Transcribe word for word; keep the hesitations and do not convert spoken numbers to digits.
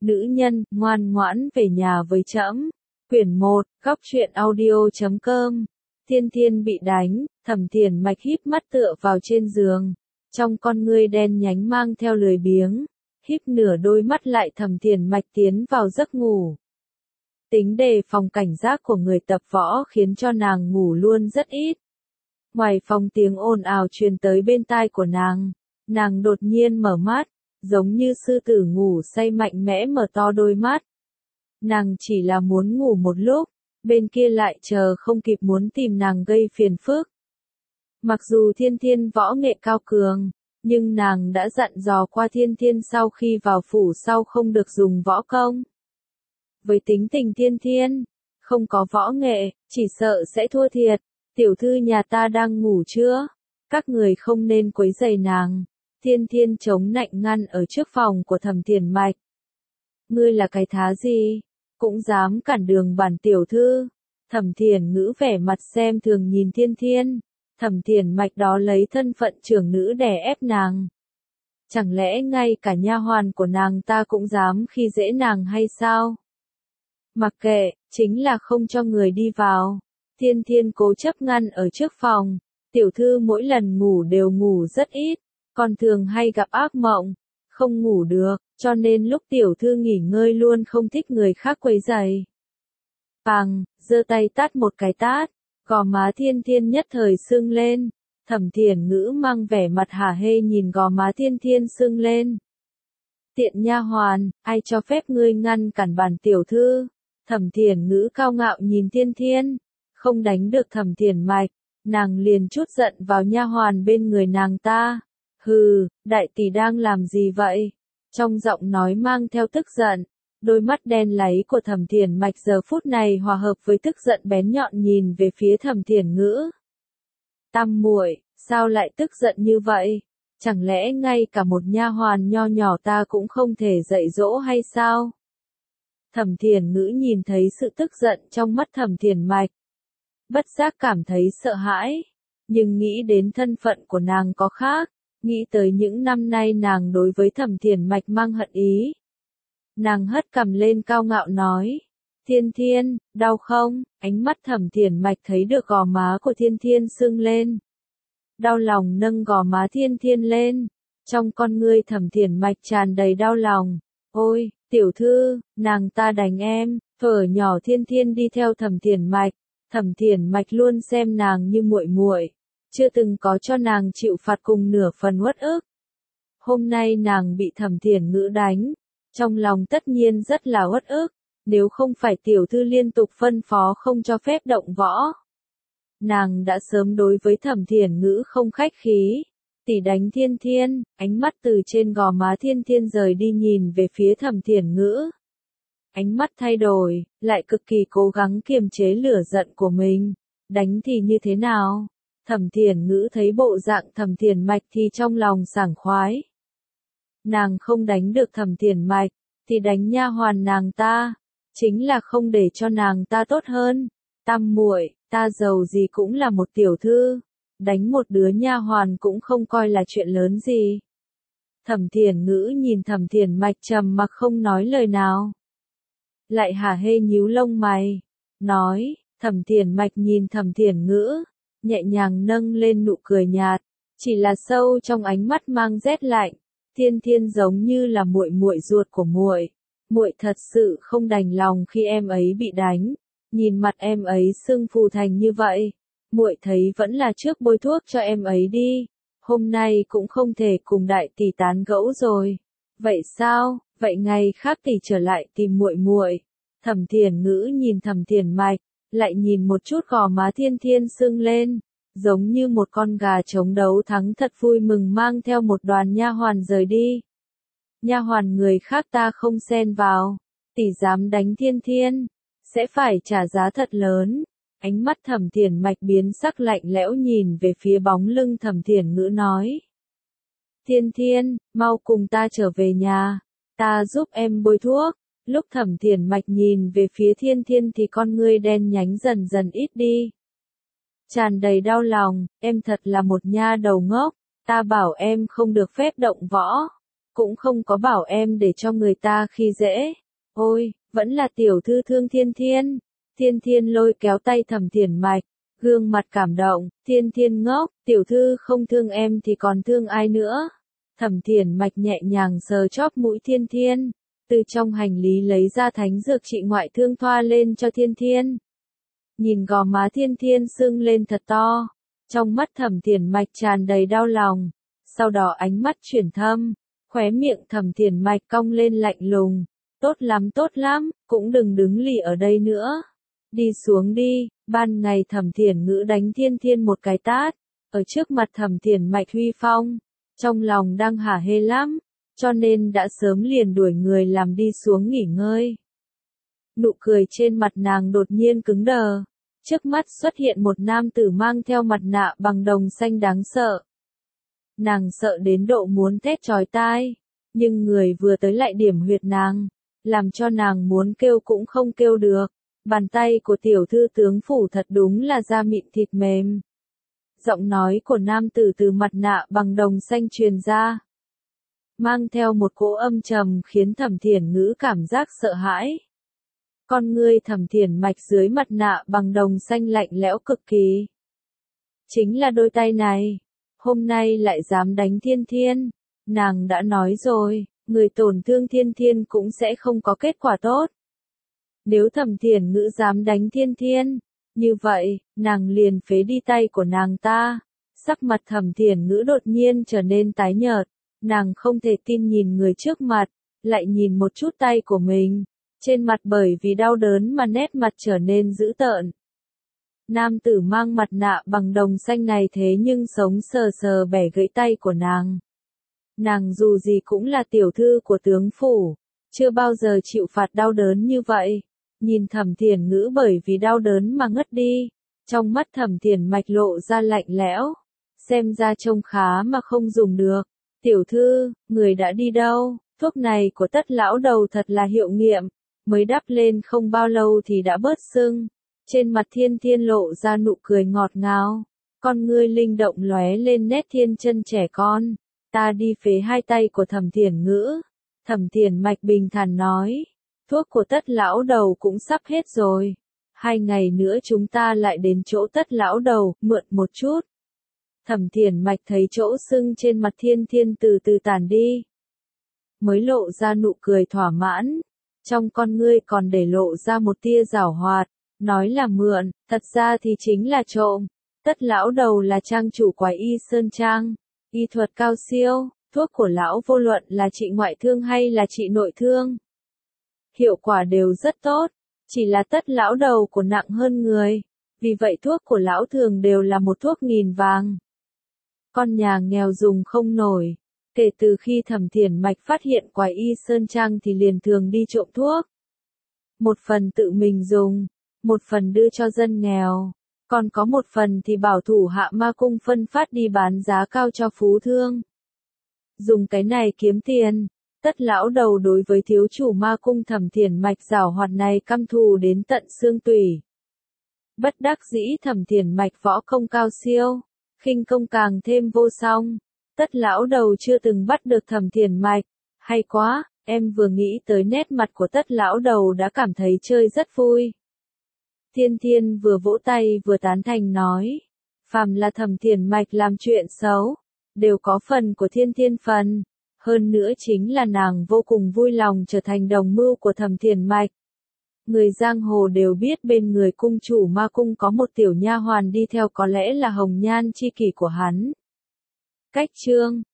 Nữ nhân, ngoan ngoãn về nhà với trẫm. Quyển một, góc truyện audio chấm com. Thiên Thiên bị đánh, Thẩm Thiền Mạch híp mắt tựa vào trên giường. Trong con ngươi đen nhánh mang theo lười biếng. Híp nửa đôi mắt lại Thẩm Thiền Mạch tiến vào giấc ngủ. Tính đề phòng cảnh giác của người tập võ khiến cho nàng ngủ luôn rất ít. Ngoài phòng tiếng ồn ào truyền tới bên tai của nàng. Nàng đột nhiên mở mắt, giống như sư tử ngủ say mạnh mẽ mở to đôi mắt. Nàng chỉ là muốn ngủ một lúc, bên kia lại chờ không kịp muốn tìm nàng gây phiền phức. Mặc dù Thiên Thiên võ nghệ cao cường, nhưng nàng đã dặn dò qua Thiên Thiên sau khi vào phủ sau không được dùng võ công. Với tính tình Thiên Thiên, không có võ nghệ, chỉ sợ sẽ thua thiệt. Tiểu thư nhà ta đang ngủ chưa? Các người không nên quấy rầy nàng. Thiên Thiên chống nạnh ngăn ở trước phòng của Thẩm Thiền Mạch. Ngươi là cái thá gì? Cũng dám cản đường bản tiểu thư. Thẩm Thiền Ngữ vẻ mặt xem thường nhìn Thiên Thiên. Thẩm Thiền Mạch đó lấy thân phận trưởng nữ đè ép nàng. Chẳng lẽ ngay cả nha hoàn của nàng ta cũng dám khi dễ nàng hay sao? Mặc kệ, chính là không cho người đi vào. Thiên Thiên cố chấp ngăn ở trước phòng. Tiểu thư mỗi lần ngủ đều ngủ rất ít. Còn thường hay gặp ác mộng, không ngủ được, cho nên lúc tiểu thư nghỉ ngơi luôn không thích người khác quấy rầy. Pằng, giơ tay tát một cái tát, gò má Thiên Thiên nhất thời sưng lên. Thẩm Thiền Ngữ mang vẻ mặt hả hê nhìn gò má Thiên Thiên sưng lên. Tiện nha hoàn, ai cho phép ngươi ngăn cản bản tiểu thư? Thẩm Thiền Ngữ cao ngạo nhìn Thiên Thiên, không đánh được Thẩm Thiền Mạch, nàng liền chút giận vào nha hoàn bên người nàng ta. Hừ, đại tỷ đang làm gì vậy? Trong giọng nói mang theo tức giận, đôi mắt đen láy của Thẩm Thiền Mạch giờ phút này hòa hợp với tức giận bén nhọn nhìn về phía Thẩm Thiền Ngữ. Tam muội, sao lại tức giận như vậy? Chẳng lẽ ngay cả một nha hoàn nho nhỏ ta cũng không thể dạy dỗ hay sao? Thẩm Thiền Ngữ nhìn thấy sự tức giận trong mắt Thẩm Thiền Mạch, bất giác cảm thấy sợ hãi, nhưng nghĩ đến thân phận của nàng có khác. Nghĩ tới những năm nay nàng đối với Thẩm Thiền Mạch mang hận ý. Nàng hất cằm lên cao ngạo nói. Thiên Thiên, đau không? Ánh mắt Thẩm Thiền Mạch thấy được gò má của Thiên Thiên sưng lên. Đau lòng nâng gò má Thiên Thiên lên. Trong con ngươi Thẩm Thiền Mạch tràn đầy đau lòng. Ôi, tiểu thư, nàng ta đánh em. Thuở nhỏ Thiên Thiên đi theo Thẩm Thiền Mạch. Thẩm Thiền Mạch luôn xem nàng như muội muội. Chưa từng có cho nàng chịu phạt cùng nửa phần uất ức. Hôm nay nàng bị Thẩm Thiền Ngữ đánh, trong lòng tất nhiên rất là uất ức, nếu không phải tiểu thư liên tục phân phó không cho phép động võ. Nàng đã sớm đối với Thẩm Thiền Ngữ không khách khí. Tỷ đánh Thiên Thiên, ánh mắt từ trên gò má Thiên Thiên rời đi nhìn về phía Thẩm Thiền Ngữ. Ánh mắt thay đổi, lại cực kỳ cố gắng kiềm chế lửa giận của mình. Đánh thì như thế nào? Thẩm Thiền Ngữ thấy bộ dạng Thẩm Thiền Mạch thì trong lòng sảng khoái. Nàng không đánh được Thẩm Thiền Mạch, thì đánh nha hoàn nàng ta, chính là không để cho nàng ta tốt hơn. Tam muội, ta giàu gì cũng là một tiểu thư, đánh một đứa nha hoàn cũng không coi là chuyện lớn gì. Thẩm Thiền Ngữ nhìn Thẩm Thiền Mạch trầm mặc không nói lời nào. Lại hả hê nhíu lông mày, nói, Thẩm Thiền Mạch nhìn Thẩm Thiền Ngữ, nhẹ nhàng nâng lên nụ cười nhạt, chỉ là sâu trong ánh mắt mang rét lạnh. Thiên Thiên giống như là muội muội ruột của muội, muội thật sự không đành lòng khi em ấy bị đánh, nhìn mặt em ấy sưng phù thành như vậy, muội thấy vẫn là trước bôi thuốc cho em ấy đi, hôm nay cũng không thể cùng đại tỷ tán gẫu rồi. Vậy sao? Vậy ngày khác tỷ trở lại tìm muội muội. Thẩm Thiền Ngữ nhìn Thẩm Thiền Mạch, lại nhìn một chút gò má Thiên Thiên sưng lên, giống như một con gà chống đấu thắng thật vui mừng mang theo một đoàn nha hoàn rời đi. Nha hoàn người khác ta không xen vào, tỷ dám đánh Thiên Thiên, sẽ phải trả giá thật lớn. Ánh mắt Thẩm Thiền Mạch biến sắc lạnh lẽo nhìn về phía bóng lưng Thẩm Thiền Ngữ nói. Thiên Thiên, mau cùng ta trở về nhà, ta giúp em bôi thuốc. Lúc Thẩm Thiền Mạch nhìn về phía Thiên Thiên thì con ngươi đen nhánh dần dần ít đi. Tràn đầy đau lòng, em thật là một nha đầu ngốc, ta bảo em không được phép động võ. cũng không có bảo em để cho người ta khi dễ. Ôi, vẫn là tiểu thư thương Thiên Thiên. Thiên Thiên lôi kéo tay Thẩm Thiển Mạch, gương mặt cảm động, Thiên Thiên ngốc, tiểu thư không thương em thì còn thương ai nữa. Thẩm Thiển Mạch nhẹ nhàng sờ chóp mũi Thiên Thiên, từ trong hành lý lấy ra thánh dược trị ngoại thương thoa lên cho Thiên Thiên. Nhìn gò má Thiên Thiên sưng lên thật to, trong mắt Thẩm Thiển Mạch tràn đầy đau lòng, sau đó ánh mắt chuyển thâm, khóe miệng Thẩm Thiển Mạch cong lên lạnh lùng, tốt lắm tốt lắm, cũng đừng đứng lì ở đây nữa. Đi xuống đi. Ban ngày Thẩm Thiển Ngữ đánh Thiên Thiên một cái tát, ở trước mặt Thẩm Thiển Mạch huy phong, trong lòng đang hả hê lắm, cho nên đã sớm liền đuổi người làm đi xuống nghỉ ngơi. Nụ cười trên mặt nàng đột nhiên cứng đờ, trước mắt xuất hiện một nam tử mang theo mặt nạ bằng đồng xanh đáng sợ. Nàng sợ đến độ muốn thét chói tai, nhưng người vừa tới lại điểm huyệt nàng, làm cho nàng muốn kêu cũng không kêu được. Bàn tay của tiểu thư tướng phủ thật đúng là da mịn thịt mềm. Giọng nói của nam tử từ mặt nạ bằng đồng xanh truyền ra, mang theo một cỗ âm trầm khiến Thẩm Thiển Ngữ cảm giác sợ hãi. Con ngươi Thẩm Thiển Mạch dưới mặt nạ bằng đồng xanh lạnh lẽo cực kỳ. Chính là đôi tay này, hôm nay lại dám đánh Thiên Thiên. Nàng đã nói rồi, người tổn thương Thiên Thiên cũng sẽ không có kết quả tốt. Nếu Thẩm Thiển Ngữ dám đánh Thiên Thiên, như vậy, nàng liền phế đi tay của nàng ta. Sắc mặt Thẩm Thiển Ngữ đột nhiên trở nên tái nhợt, nàng không thể tin nhìn người trước mặt, lại nhìn một chút tay của mình, trên mặt bởi vì đau đớn mà nét mặt trở nên dữ tợn. Nam tử mang mặt nạ bằng đồng xanh này thế nhưng sống sờ sờ bẻ gãy tay của nàng. Nàng dù gì cũng là tiểu thư của tướng phủ, chưa bao giờ chịu phạt đau đớn như vậy. Nhìn Thẩm Thiển Ngữ bởi vì đau đớn mà ngất đi, trong mắt Thẩm Thiển Mạch lộ ra lạnh lẽo, xem ra trông khá mà không dùng được. Tiểu thư, người đã đi đâu? Thuốc này của Tất lão đầu thật là hiệu nghiệm, mới đắp lên không bao lâu thì đã bớt sưng. Trên mặt Thiên Thiên lộ ra nụ cười ngọt ngào, con ngươi linh động lóe lên nét thiên chân trẻ con. Ta đi phế hai tay của Thẩm Thiển Ngữ. Thẩm Thiển Mạch bình thản nói. Thuốc của Tất lão đầu cũng sắp hết rồi. Hai ngày nữa chúng ta lại đến chỗ Tất lão đầu, mượn một chút. Thẩm Thiển Mạch thấy chỗ sưng trên mặt Thiên Thiên từ từ tàn đi, mới lộ ra nụ cười thỏa mãn. Trong con ngươi còn để lộ ra một tia giảo hoạt, nói là mượn, thật ra thì chính là trộm. Tất lão đầu là trang chủ quái y Sơn Trang, y thuật cao siêu, thuốc của lão vô luận là trị ngoại thương hay là trị nội thương, hiệu quả đều rất tốt, chỉ là Tất lão đầu của nặng hơn người, vì vậy thuốc của lão thường đều là một thuốc nghìn vàng. Con nhà nghèo dùng không nổi, kể từ khi Thẩm Thiển Mạch phát hiện quái y Sơn Trang thì liền thường đi trộm thuốc. Một phần tự mình dùng, một phần đưa cho dân nghèo, còn có một phần thì bảo thủ hạ ma cung phân phát đi bán giá cao cho phú thương. Dùng cái này kiếm tiền. Tất lão đầu đối với thiếu chủ ma cung Thẩm Thiển Mạch giảo hoạt này căm thù đến tận xương tủy. Bất đắc dĩ Thẩm Thiển Mạch võ công cao siêu, khinh công càng thêm vô song. Tất lão đầu chưa từng bắt được Thẩm Thiển Mạch. Hay quá, em vừa nghĩ tới nét mặt của Tất lão đầu đã cảm thấy chơi rất vui. Thiên Thiên vừa vỗ tay vừa tán thành nói. Phàm là Thẩm Thiển Mạch làm chuyện xấu, đều có phần của Thiên Thiên phần. Hơn nữa chính là nàng vô cùng vui lòng trở thành đồng mưu của Thẩm Thiển Mạch. Người giang hồ đều biết bên người cung chủ ma cung có một tiểu nha hoàn đi theo, có lẽ là hồng nhan chi kỷ của hắn. Cách chương